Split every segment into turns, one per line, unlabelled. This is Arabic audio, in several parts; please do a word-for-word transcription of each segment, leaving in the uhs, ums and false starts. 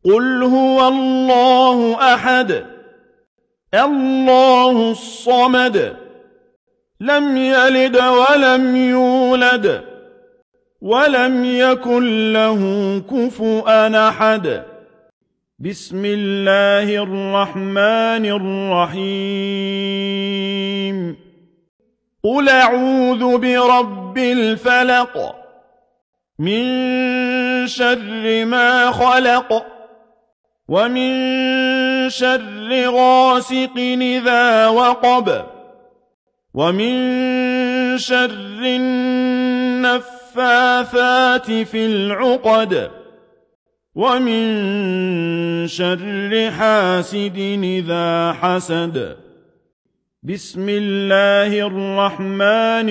قل هو الله أحد الله الصمد لم يلد ولم يولد ولم يكن له كفؤا أحد بسم الله الرحمن الرحيم قل أعوذ برب الفلق من شر ما خلق ومن شر غاسق إذا وقب ومن شر النفاثات في العقد ومن شر حاسد إذا حسد بسم الله الرحمن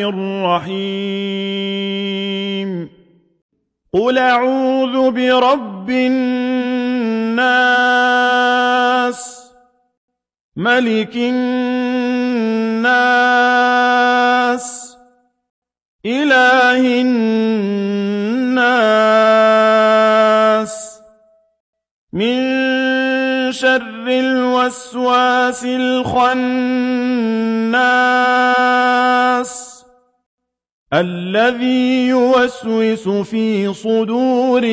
الرحيم قل أعوذ برب الناس ملك الناس إله الناس من شر الوسواس الخناس الذي يوسوس في صدور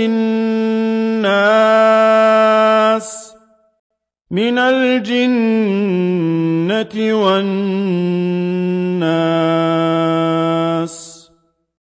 الناس من الجنة والناس